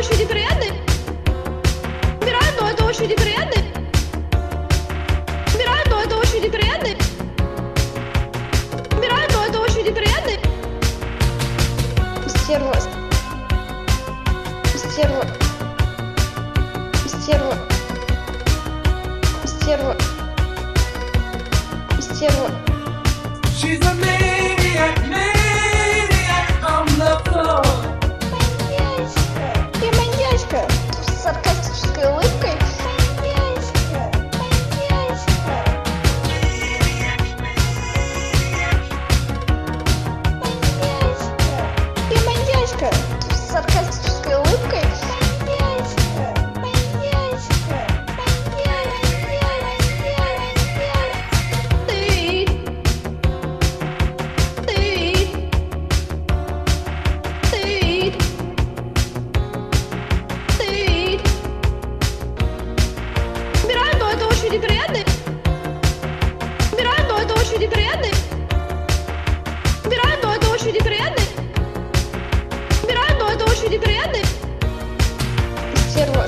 очень неприятный. Убирай, но это очень неприятный. Убирай, но это очень неприятный. Убирай, но это очень неприятный. Стерва. Стерва. Стерва. Стерва. Стерва. She's a maniac, maniac on the floor. Я маньячка с саркастической улыбкой. Я маньячка с саркастической улыбкой. Убирай, но это очень неприятный. Убирай, но это очень неприятный. Убирай, но это очень неприятный. Убирай, но это очень неприятный. Стерва.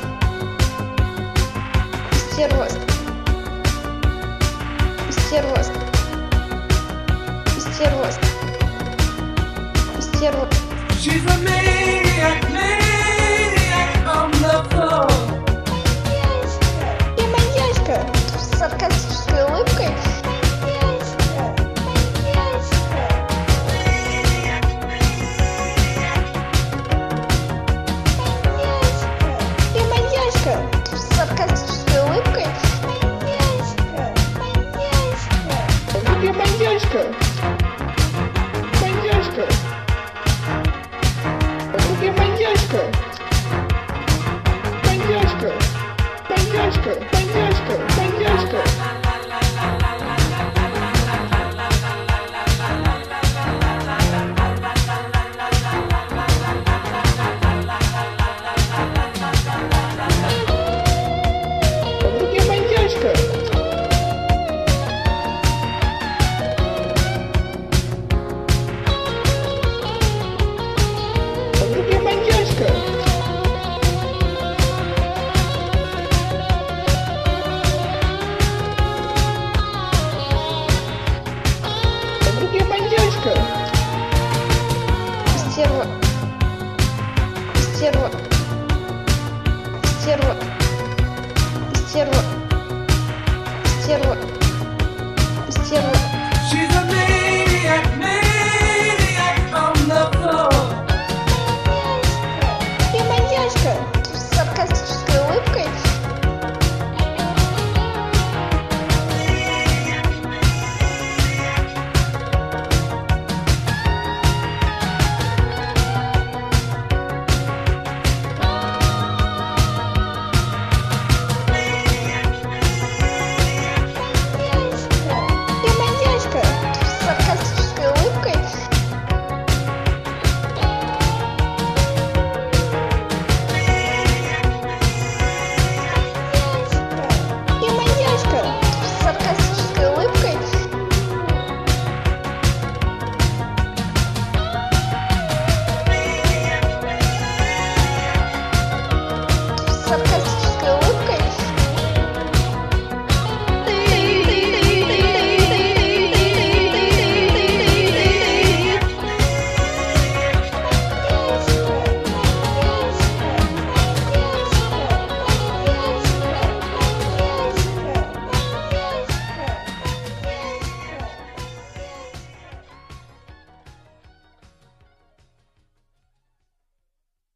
Стерва. Стерва. Стерва. Стерва. She's a maniac, maniac on the floor. Я маньячка с саркастической улыбкой. Я маньячка с саркастической улыбкой. Я маньячка. Маньячка. Я маньячка. Маньячка. Маньячка. Маньячка. Маньячка. Я маньячка. Я маньячка. Я маньячка. Стерва. Стерва. Стерва. Стерва. Стерва. Стерва. She's a maniac, maniac on the floor. Я маньячка.